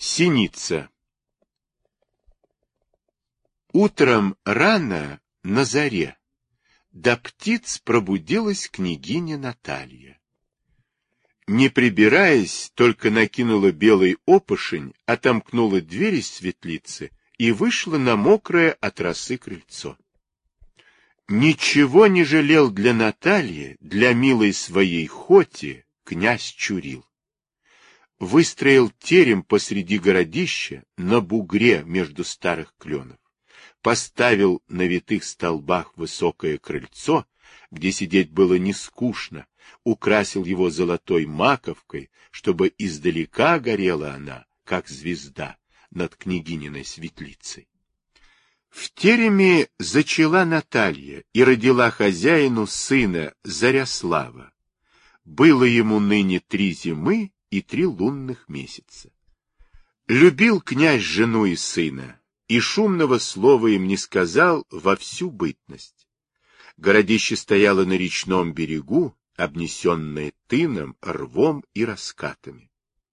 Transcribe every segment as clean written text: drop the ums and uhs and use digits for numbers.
Синица. Утром рано, на заре, до птиц пробудилась княгиня Наталья. Не прибираясь, только накинула белый опушень, отомкнула дверь из светлицы и вышла на мокрое от росы крыльцо. Ничего не жалел для Натальи, для милой своей Хоти, князь Чурил. Выстроил терем посреди городища на бугре между старых кленов. Поставил на витых столбах высокое крыльцо, где сидеть было не скучно, украсил его золотой маковкой, чтобы издалека горела она, как звезда, над княгининой светлицей. В тереме зачала Наталья и родила хозяину сына Заряслава. Было ему ныне 3 зимы и 3 лунных месяца. Любил князь жену и сына, и шумного слова им не сказал во всю бытность. Городище стояло на речном берегу, обнесенное тыном, рвом и раскатами.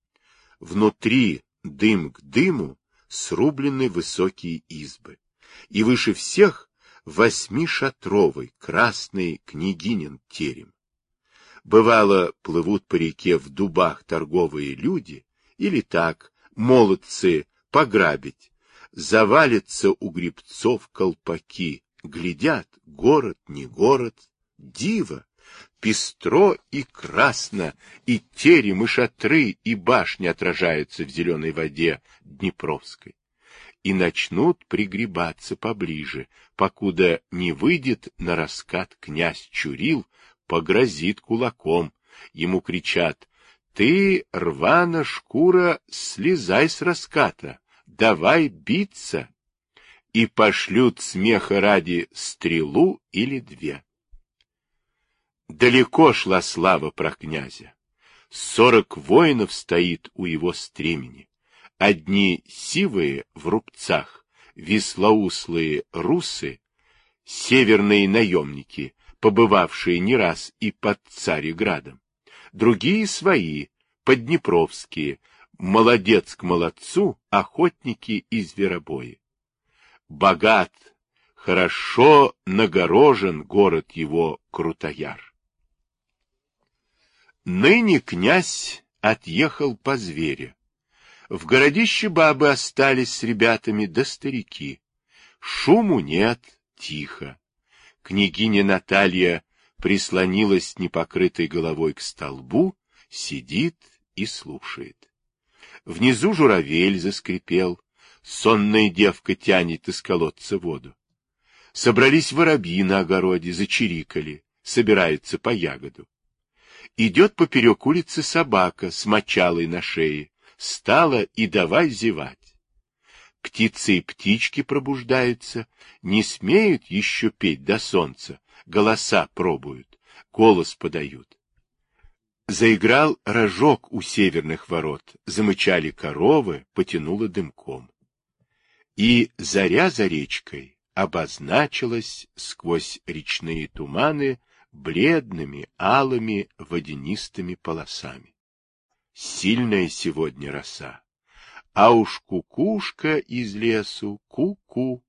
Внутри, дым к дыму, срублены высокие избы, и выше всех 8-шатровый красный княгинин терем. Бывало, плывут по реке в дубах торговые люди, или так, молодцы, пограбить, завалятся у гребцов колпаки, глядят, город не город, диво, пестро и красно, и терем, и шатры, и башни отражаются в зеленой воде Днепровской. И начнут пригребаться поближе, покуда не выйдет на раскат князь Чурил, погрозит кулаком. Ему кричат: «Ты, рвана шкура, слезай с раската, давай биться!» И пошлют смеха ради стрелу или 2. Далеко шла слава про князя. 40 воинов стоит у его стремени. Одни сивые в рубцах, веслоуслые русы, северные наемники, побывавшие не раз и под Цареградом. Другие свои, подднепровские, молодец к молодцу, охотники и зверобои. Богат, хорошо нагорожен город его Крутояр. Ныне князь отъехал по зверя. В городище бабы остались с ребятами да старики. Шуму нет, тихо. Княгиня Наталья прислонилась непокрытой головой к столбу, сидит и слушает. Внизу журавель заскрипел, сонная девка тянет из колодца воду. Собрались воробьи на огороде, зачирикали, собираются по ягоду. Идет поперек улицы собака с мочалой на шее, стала и давай зевать. Птицы и птички пробуждаются, не смеют еще петь до солнца, голоса пробуют, голос подают. Заиграл рожок у северных ворот, замычали коровы, потянуло дымком. И заря за речкой обозначилась сквозь речные туманы бледными, алыми, водянистыми полосами. Сильная сегодня роса. А уж кукушка из лесу, ку-ку.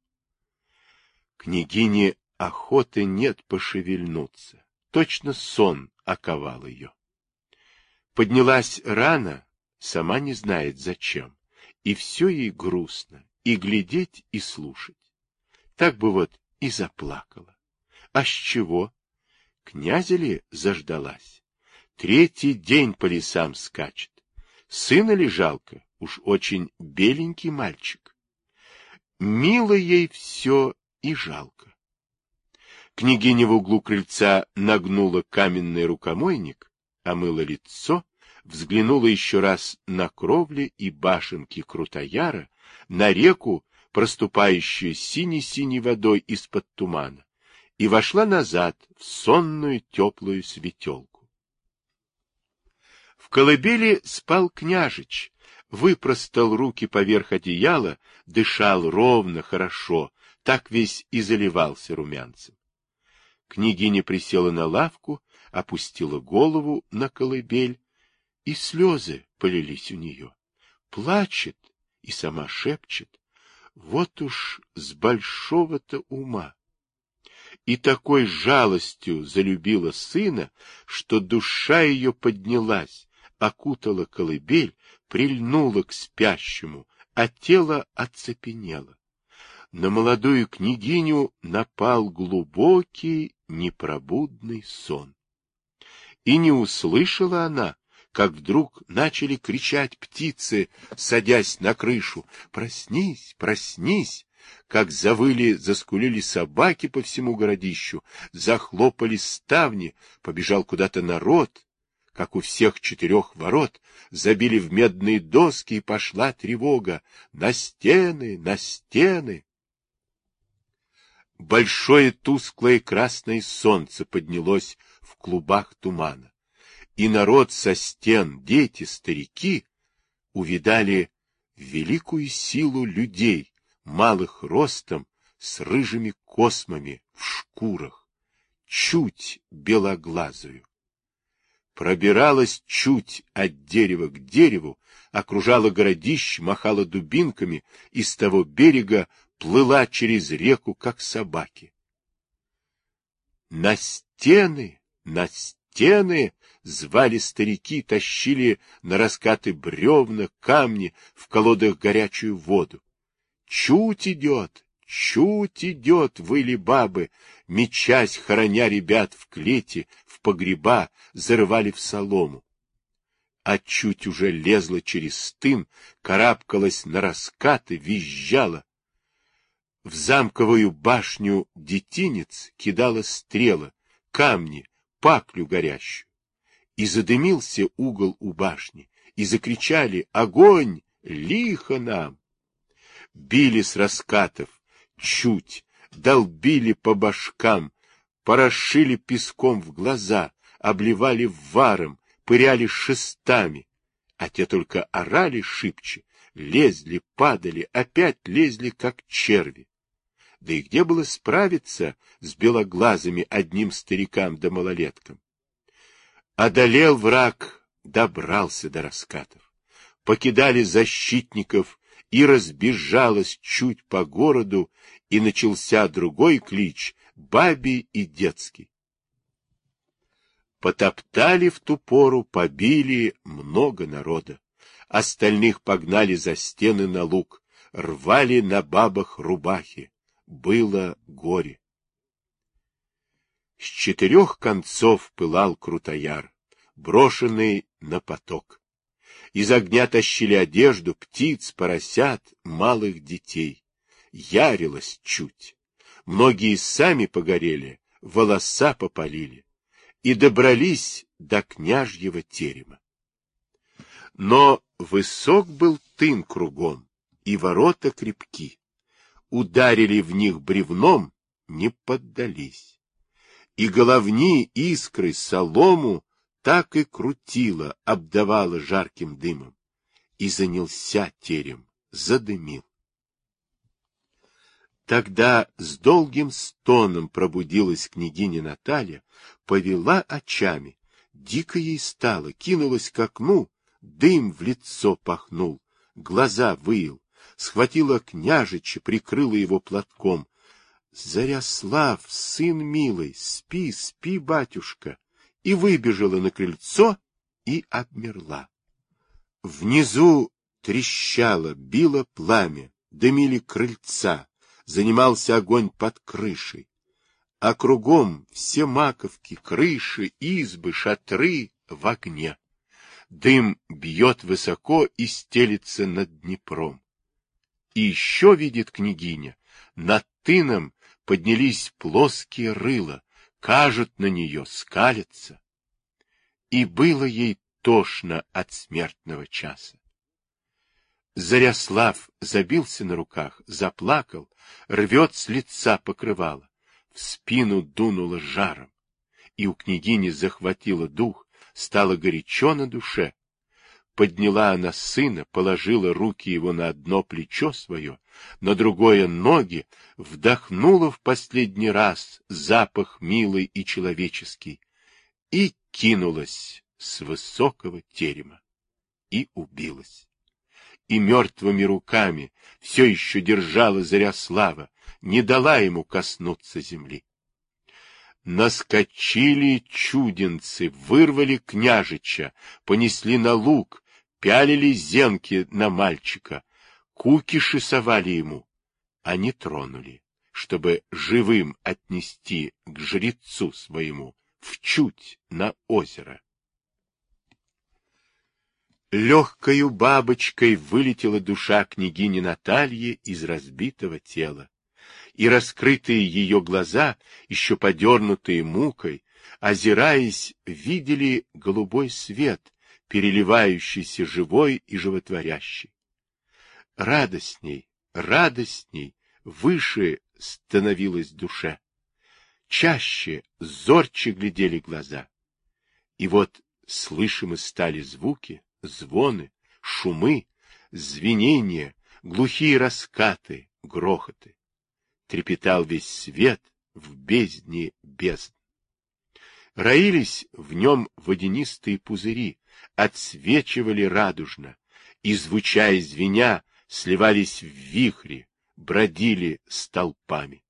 Княгине охоты нет пошевельнуться. Точно сон оковал ее. Поднялась рано, сама не знает зачем, и все ей грустно, и глядеть, и слушать. Так бы вот и заплакала. А с чего? Князя ли заждалась? 3-й день по лесам скачет. Сына ли жалко? Уж очень беленький мальчик. Мило ей все и жалко. Княгиня в углу крыльца нагнула каменный рукомойник, омыла лицо, взглянула еще раз на кровли и башенки Крутояра, на реку, проступающую синей-синей водой из-под тумана, и вошла назад в сонную теплую светелку. В колыбели спал княжич, выпростал руки поверх одеяла, дышал ровно, хорошо, так весь и заливался румянцем. Княгиня присела на лавку, опустила голову на колыбель, и слезы полились у нее. Плачет, и сама шепчет: вот уж с большого-то ума. И такой жалостью залюбила сына, что душа ее поднялась, окутала колыбель, прильнула к спящему, а тело оцепенело. На молодую княгиню напал глубокий, непробудный сон. И не услышала она, как вдруг начали кричать птицы, садясь на крышу: «Проснись, проснись!» Как завыли, заскулили собаки по всему городищу, захлопали ставни, побежал куда-то народ, как у всех 4 ворот, забили в медные доски, и пошла тревога: на стены, на стены! Большое тусклое красное солнце поднялось в клубах тумана, и народ со стен, дети, старики, увидали великую силу людей, малых ростом, с рыжими космами в шкурах, чуть белоглазую. Пробиралась чуть от дерева к дереву, окружала городище, махала дубинками, и с того берега плыла через реку, как собаки. На стены, на стены! Звали старики, тащили на раскаты бревна, камни, в колодах горячую воду. Чуть идет, выли бабы, мечась, хороня ребят в клети, в погреба, зарывали в солому. А чуть уже лезла через стын, карабкалась на раскаты, визжала. В замковую башню детинец кидала стрелы, камни, паклю горящую. И задымился угол у башни, и закричали: огонь, лихо нам! Били с раскатов, чуть, долбили по башкам, порошили песком в глаза, обливали варом, пыряли шестами, а те только орали шибче, лезли, падали, опять лезли, как черви. Да и где было справиться с белоглазыми одним старикам да малолеткам? Одолел враг, добрался до раскатов. Покидали защитников, и разбежалась чуть по городу, и начался другой клич, бабий и детский. Потоптали в ту пору, побили много народа. Остальных погнали за стены на луг, рвали на бабах рубахи. Было горе. С 4 концов пылал Крутояр, брошенный на поток. Из огня тащили одежду, птиц, поросят, малых детей. Ярилось чуть. Многие сами погорели, волоса попалили. И добрались до княжьего терема. Но высок был тын кругом, и ворота крепки. Ударили в них бревном, не поддались. И головни, искры, солому так и крутило, обдавало жарким дымом. И занялся терем, задымил. Тогда с долгим стоном пробудилась княгиня Наталья, повела очами, дико ей стало, кинулась к окну, дым в лицо пахнул, глаза выил, схватила княжича, прикрыла его платком. Заряслав, сын милый, спи, спи, батюшка, и выбежала на крыльцо и обмерла. Внизу трещало, било пламя, дымили крыльца, занимался огонь под крышей, а кругом все маковки, крыши, избы, шатры в огне. Дым бьет высоко и стелится над Днепром. И еще видит княгиня, над тыном поднялись плоские рыла, кажут на нее, скалятся. И было ей тошно от смертного часа. Заряслав забился на руках, заплакал, рвет с лица покрывало, в спину дунуло жаром. И у княгини захватило дух, стало горячо на душе. Подняла она сына, положила руки его на одно плечо свое, на другое ноги, вдохнула в последний раз запах милый и человеческий и кинулась с высокого терема и убилась. и мертвыми руками все еще держала Заряслава, не дала ему коснуться земли. Наскочили чудинцы, вырвали княжича, понесли на луг, пялили зенки на мальчика, кукиши совали ему, а не тронули, чтобы живым отнести к жрецу своему в Чуть на озеро. Легкою бабочкой вылетела душа княгини Натальи из разбитого тела, и раскрытые ее глаза, еще подернутые мукой, озираясь, видели голубой свет, переливающийся живой и животворящий. Радостней, выше становилась душе. Чаще, зорче глядели глаза. И вот слышимы стали звуки, звоны, шумы, звенения, глухие раскаты, грохоты. Трепетал весь свет в бездне бездн. Роились в нем водянистые пузыри, отсвечивали радужно, и, звуча и звеня, сливались в вихри, бродили столпами.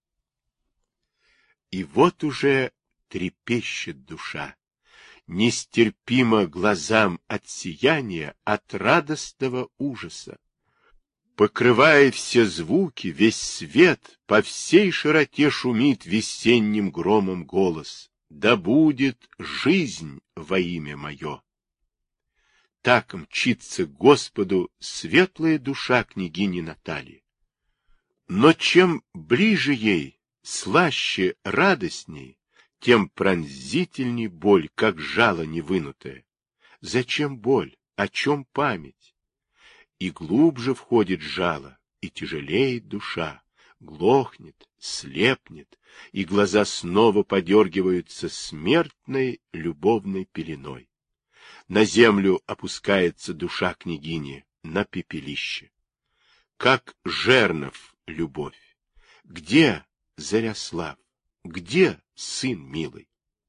И вот уже трепещет душа, нестерпимо глазам от сияния, от радостного ужаса. Покрывая все звуки, весь свет, по всей широте шумит весенним громом голос: «Да будет жизнь во имя мое!» Так мчится к Господу светлая душа княгини Натальи. Но чем ближе ей, слаще, радостней, тем пронзительней боль, как жало невынутое. Зачем боль? О чем память? И глубже входит жало, и тяжелеет душа, глохнет, слепнет, и глаза снова подергиваются смертной любовной пеленой. На землю опускается душа княгини, на пепелище. Как жернов любовь. Где Заряслав? Где сын милый?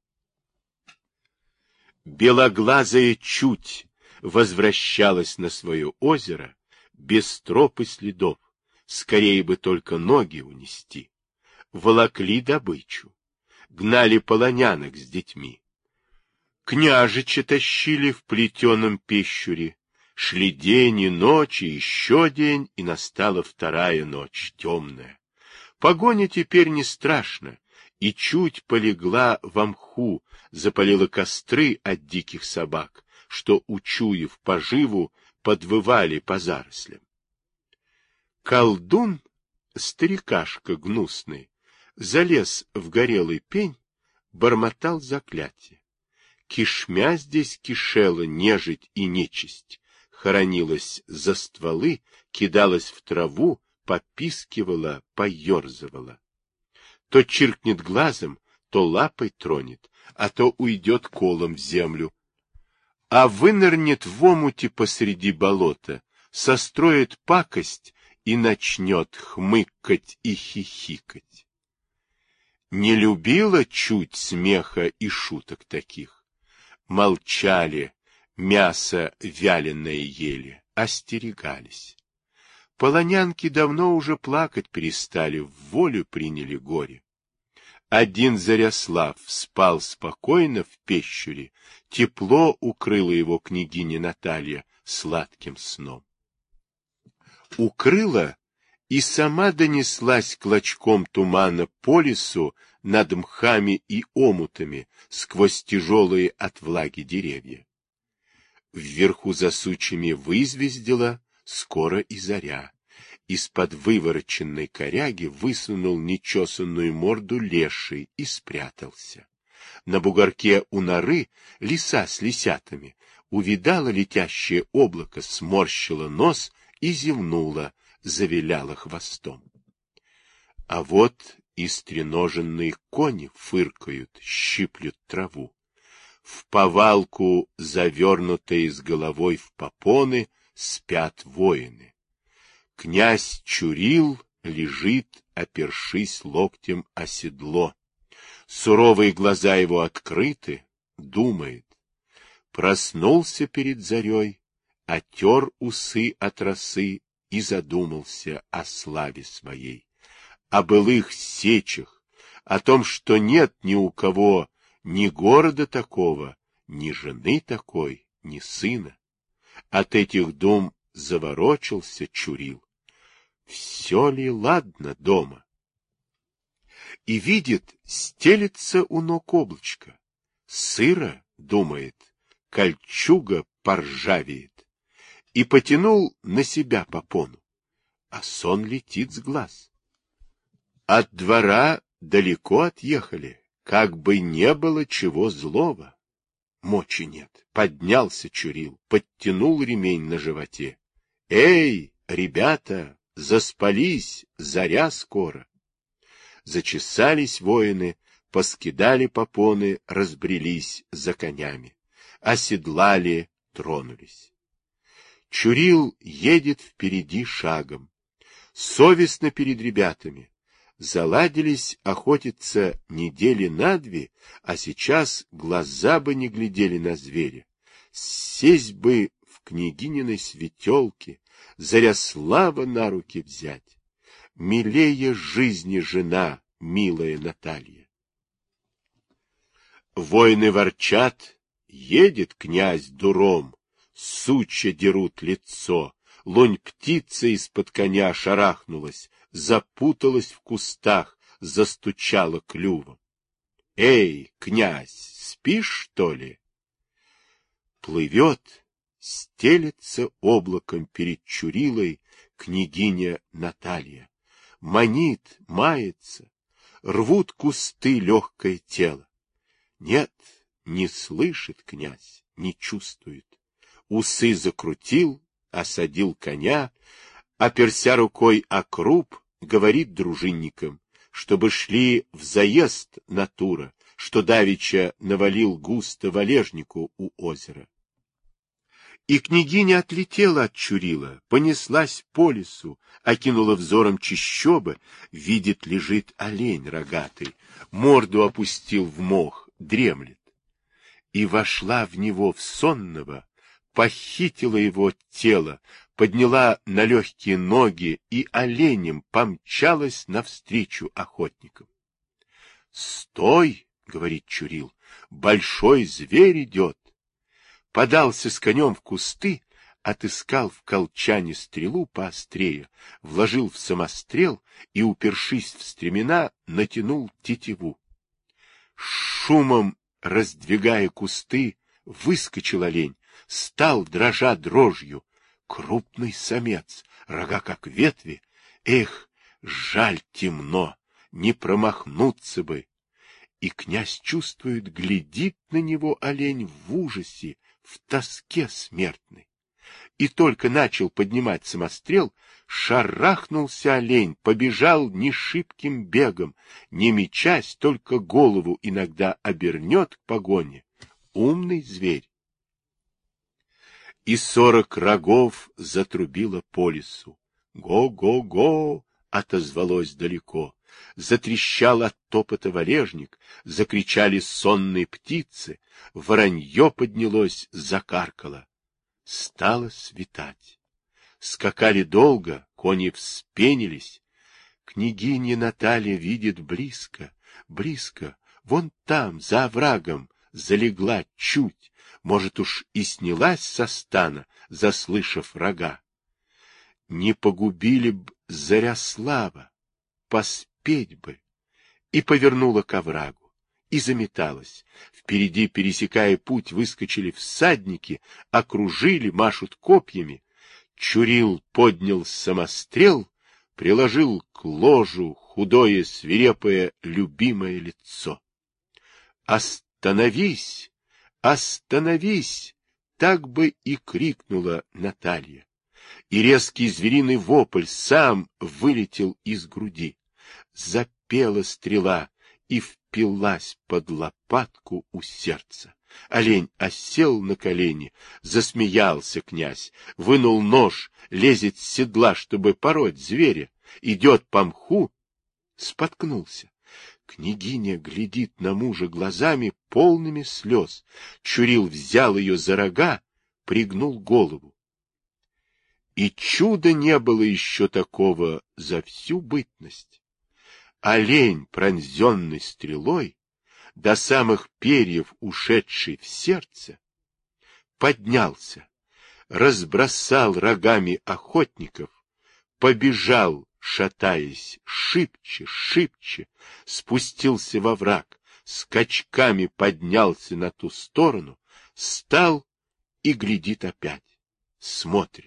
Белоглазая Чуть возвращалась на свое озеро без троп и следов, скорее бы только ноги унести. Волокли добычу, гнали полонянок с детьми. Княжича тащили в плетеном пещере, шли день и ночь, и еще день, и настала вторая ночь, темная. Погоня теперь не страшна, и Чуть полегла во мху, запалила костры от диких собак, что, учуяв поживу, подвывали по зарослям. Колдун, старикашка гнусный, залез в горелый пень, бормотал заклятие. Кишмя здесь кишела нежить и нечисть, хоронилась за стволы, кидалась в траву, попискивала, поерзывала. То чиркнет глазом, то лапой тронет, а то уйдет колом в землю. А вынырнет в омуте посреди болота, состроит пакость и начнет хмыкать и хихикать. Не любила Чуть смеха и шуток таких. Молчали, мясо вяленое ели, остерегались. Полонянки давно уже плакать перестали, в волю приняли горе. Один Заряслав спал спокойно в пещере, тепло укрыла его княгиня Наталья сладким сном. Укрыла и сама донеслась клочком тумана по лесу над мхами и омутами сквозь тяжелые от влаги деревья. Вверху за сучьями вызвездила скоро и заря. Из-под вывороченной коряги высунул нечесанную морду леший и спрятался. На бугорке у норы лиса с лисятами увидала летящее облако, сморщила нос и зевнула, завиляла хвостом. А вот истреноженные кони фыркают, щиплют траву. В повалку, завернутые с головой в попоны, спят воины. Князь Чурил лежит, опершись локтем о седло. Суровые глаза его открыты, думает. Проснулся перед зарей, отер усы от росы и задумался о славе своей, о былых сечах, о том, что нет ни у кого ни города такого, ни жены такой, ни сына. От этих дум заворочился Чурил. Все ли ладно дома? И видит, стелется у ног облачко. Сыро, думает, кольчуга поржавеет. И потянул на себя попону. А сон летит с глаз. От двора далеко отъехали, как бы не было чего злого. Мочи нет. Поднялся Чурил, подтянул ремень на животе. Эй, ребята, заспались, заря скоро. Зачесались воины, поскидали попоны, разбрелись за конями. Оседлали, тронулись. Чурил едет впереди шагом. Совестно перед ребятами. Заладились охотиться недели на две, а сейчас глаза бы не глядели на зверя. Сесть бы в княгининой светелке, Заряслава на руки взять. Милее жизни жена, милая Наталья. Воины ворчат, едет князь дуром, сучья дерут лицо, лонь птица из-под коня шарахнулась, запуталась в кустах, застучала клювом. Эй, князь, спишь, что ли? Плывет, стелется облаком перед Чурилой княгиня Наталья. Манит, мается, рвут кусты легкое тело. Нет, не слышит князь, не чувствует. Усы закрутил, осадил коня, оперся рукой о круп, говорит дружинникам, чтобы шли в заезд на Тура, что давеча навалил густо валежнику у озера. И княгиня отлетела от Чурила, понеслась по лесу, окинула взором чащобы, видит, лежит олень рогатый, морду опустил в мох, дремлет. И вошла в него в сонного, похитила его тело, подняла на легкие ноги и оленем помчалась навстречу охотникам. — Стой, — говорит Чурил, — большой зверь идет. Подался с конем в кусты, отыскал в колчане стрелу поострее, вложил в самострел и, упершись в стремена, натянул тетиву. Шумом раздвигая кусты, выскочил олень, стал, дрожа дрожью. Крупный самец, рога как ветви. Эх, жаль темно, не промахнуться бы. И князь чувствует, глядит на него олень в ужасе, в тоске смертной. И только начал поднимать самострел, шарахнулся олень, побежал не шибким бегом, не мечась, только голову иногда обернет к погоне. Умный зверь. И 40 рогов затрубило по лесу. Го-го-го! Отозвалось далеко. Затрещал от топота валежник, закричали сонные птицы, воронье поднялось, закаркало. Стало светать. Скакали долго, кони вспенились. Княгиня Наталья видит близко, близко, вон там, за оврагом, залегла чуть, может уж и снялась со стана, заслышав рога. Не погубили б Заряслава, поспеть бы. И повернула к оврагу, и заметалась. Впереди, пересекая путь, выскочили всадники, окружили, машут копьями. Чурил поднял самострел, приложил к ложу худое, свирепое, любимое лицо. «Остановись! Остановись!» Так бы и крикнула Наталья. И резкий звериный вопль сам вылетел из груди. Запела стрела и впилась под лопатку у сердца. Олень осел на колени, засмеялся князь, вынул нож, лезет с седла, чтобы пороть зверя, идет по мху, споткнулся. Княгиня глядит на мужа глазами, полными слез. Чурил взял ее за рога, пригнул голову. И чуда не было еще такого за всю бытность. Олень, пронзенный стрелой, до самых перьев ушедший в сердце, поднялся, разбросал рогами охотников, побежал, шатаясь, шибче, шибче, спустился во враг, скачками поднялся на ту сторону, стал и глядит опять, смотрит.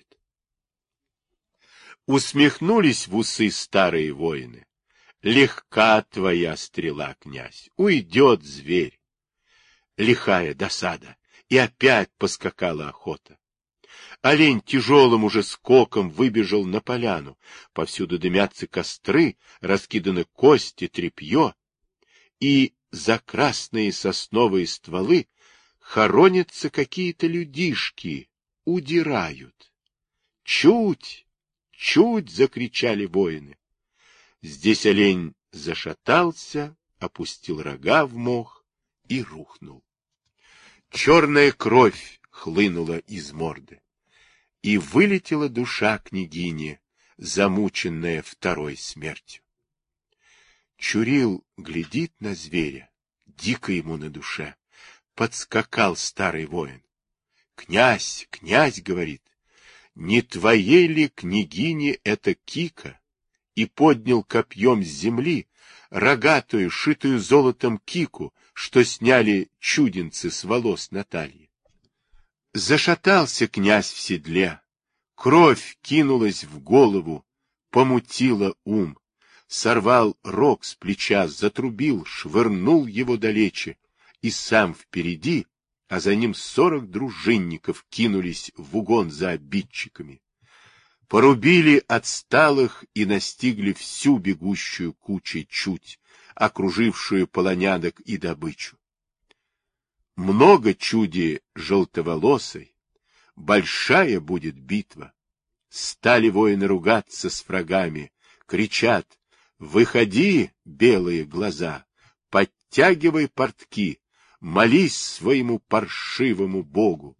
Усмехнулись в усы старые воины. Легка твоя стрела, князь, уйдет зверь. Лихая досада, и опять поскакала охота. Олень тяжелым уже скоком выбежал на поляну. Повсюду дымятся костры, раскиданы кости, тряпье. И за красные сосновые стволы хоронятся какие-то людишки, удирают. Чуть, чуть, закричали воины. Здесь олень зашатался, опустил рога в мох и рухнул. Черная кровь хлынула из морды. И вылетела душа княгини, замученная второй смертью. Чурил глядит на зверя, дико ему на душе. Подскакал старый воин. «Князь, князь, — говорит, — не твоей ли княгине эта кика?» И поднял копьем с земли рогатую, шитую золотом кику, что сняли чудинцы с волос Натальи. Зашатался князь в седле, кровь кинулась в голову, помутила ум, сорвал рог с плеча, затрубил, швырнул его далече, и сам впереди, а за ним 40 дружинников кинулись в угон за обидчиками. Порубили отсталых и настигли всю бегущую кучей чуть, окружившую полонянок и добычу. Много чуди желтоволосой, большая будет битва. Стали воины ругаться с врагами, кричат: «Выходи, белые глаза, подтягивай портки, молись своему паршивому богу».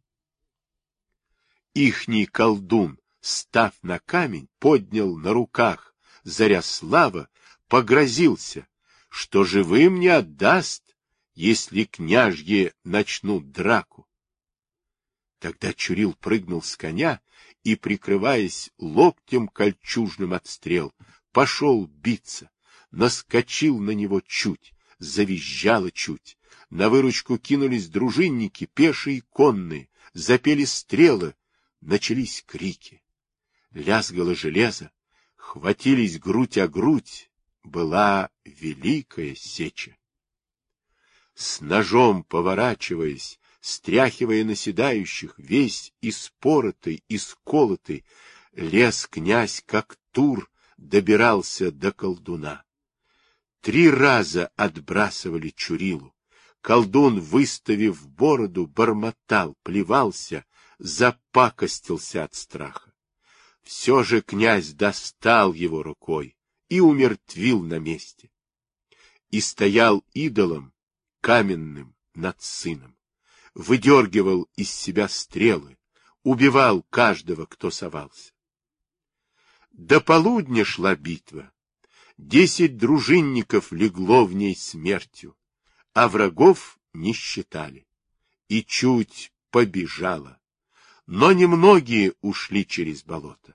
Ихний колдун, став на камень, поднял на руках Заряслава, погрозился, что живым не отдаст, если княжье начнут драку. Тогда Чурил прыгнул с коня и, прикрываясь локтем кольчужным от стрел, пошел биться, наскочил на него чуть, завизжало чуть. На выручку кинулись дружинники, пешие и конные, запели стрелы, начались крики. Лязгало железо, хватились грудь о грудь, была великая сеча. С ножом поворачиваясь, стряхивая наседающих, весь испоротый, исколотый, лез князь, как тур, добирался до колдуна. 3 раза отбрасывали Чурилу. Колдун, выставив бороду, бормотал, плевался, запакостился от страха. Все же князь достал его рукой и умертвил на месте. И стоял идолом каменным над сыном, выдергивал из себя стрелы, убивал каждого, кто совался. До полудня шла битва. 10 дружинников легло в ней смертью, а врагов не считали. И чуть побежала, но немногие ушли через болото.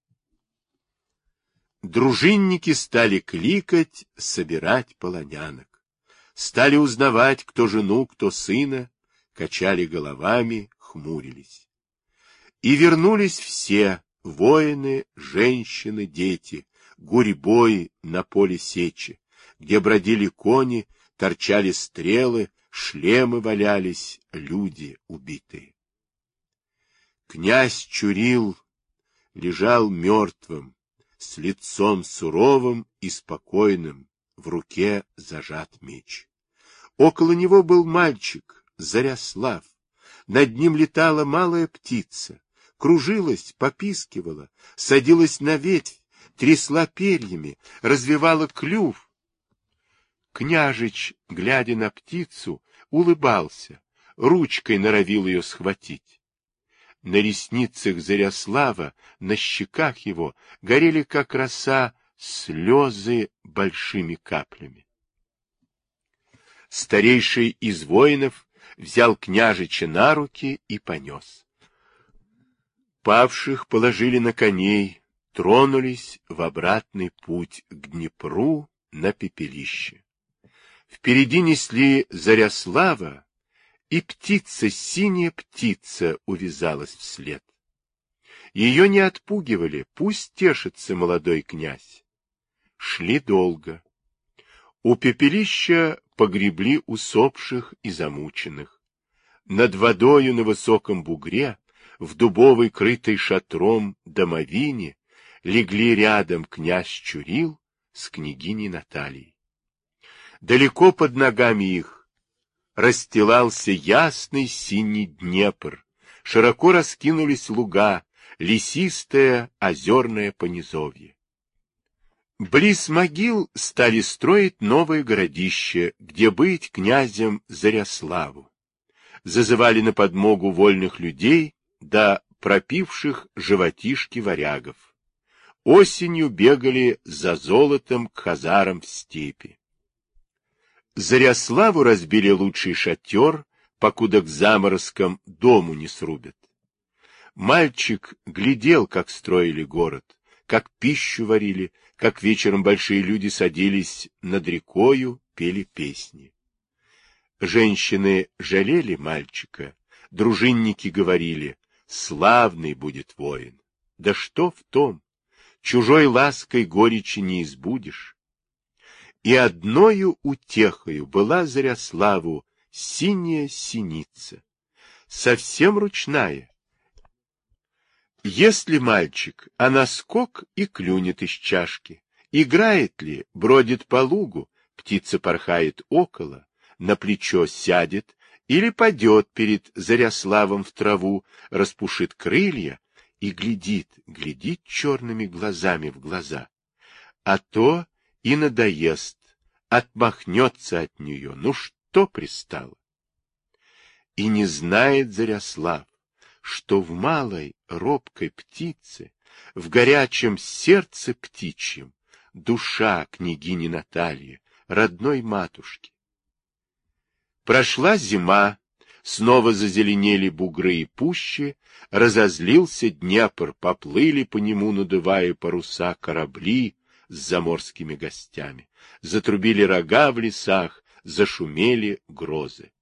Дружинники стали кликать, собирать полонянок. Стали узнавать, кто жену, кто сына, качали головами, хмурились. И вернулись все, воины, женщины, дети, гурьбой на поле сечи, где бродили кони, торчали стрелы, шлемы валялись, люди убитые. Князь Чурил лежал мертвым, с лицом суровым и спокойным, в руке зажат меч. Около него был мальчик, Заряслав. Над ним летала малая птица, кружилась, попискивала, садилась на ветвь, трясла перьями, развивала клюв. Княжич, глядя на птицу, улыбался, ручкой норовил ее схватить. На ресницах Заряслава, на щеках его горели, как роса, слезы большими каплями. Старейший из воинов взял княжича на руки и понес. Павших положили на коней, тронулись в обратный путь к Днепру на пепелище. Впереди несли Заряслава, и птица, синяя птица, увязалась вслед. Ее не отпугивали, пусть тешится молодой князь. Шли долго. У пепелища погребли усопших и замученных. Над водою на высоком бугре, в дубовой крытой шатром домовине, легли рядом князь Чурил с княгиней Натальей. Далеко под ногами их расстилался ясный синий Днепр, широко раскинулись луга, лесистое озерное понизовье. Близ могил стали строить новое городище, где быть князем Заряславу. Зазывали на подмогу вольных людей да пропивших животишки варягов. Осенью бегали за золотом к хазарам в степи. Заряславу разбили лучший шатер, покуда к заморозкам дому не срубят. Мальчик глядел, как строили город, как пищу варили, как вечером большие люди садились над рекою, пели песни. Женщины жалели мальчика, дружинники говорили: славный будет воин. Да что в том? Чужой лаской горечи не избудешь. И одною утехою была Заряславу синяя синица, совсем ручная. Если мальчик, а наскок и клюнет из чашки, играет ли, бродит по лугу, птица порхает около, на плечо сядет или падет перед Заряславом в траву, распушит крылья и глядит черными глазами в глаза. А то и надоест, отмахнется от нее, ну что пристало. И не знает Заряслав, что в малой робкой птице, в горячем сердце птичьем, душа княгини Натальи, родной матушки. Прошла зима, снова зазеленели бугры и пущи, разозлился Днепр, поплыли по нему, надувая паруса, корабли с заморскими гостями, затрубили рога в лесах, зашумели грозы.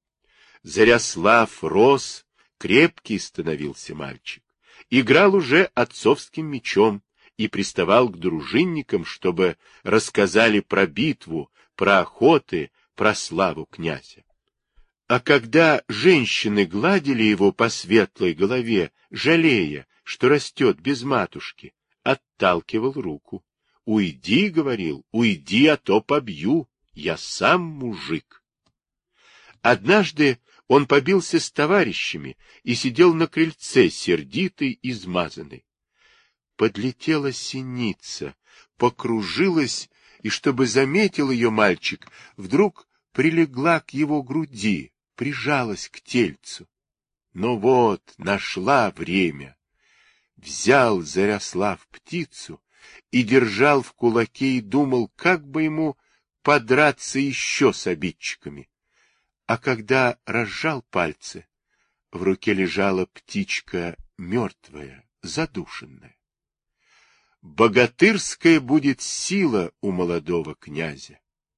Заряслав рос, крепкий становился мальчик, играл уже отцовским мечом и приставал к дружинникам, чтобы рассказали про битву, про охоты, про славу князя. А когда женщины гладили его по светлой голове, жалея, что растет без матушки, отталкивал руку. «Уйди, — говорил, — уйди, а то побью, я сам мужик». Однажды он побился с товарищами и сидел на крыльце, сердитый, измазанный. Подлетела синица, покружилась, и, чтобы заметил ее мальчик, вдруг прилегла к его груди, прижалась к тельцу. Но вот нашла время. Взял Заряслав птицу и держал в кулаке и думал, как бы ему подраться еще с обидчиками. А когда разжал пальцы, в руке лежала птичка мертвая, задушенная. Богатырская будет сила у молодого князя.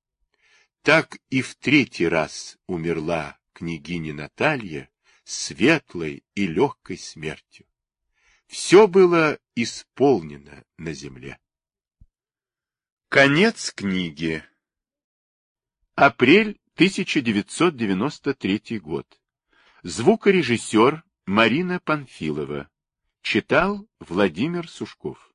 Так и в третий раз умерла княгиня Наталья светлой и легкой смертью. Все было исполнено на земле. Конец книги. Апрель 1993 год. Звукорежиссер Марина Панфилова. Читал Владимир Сушков.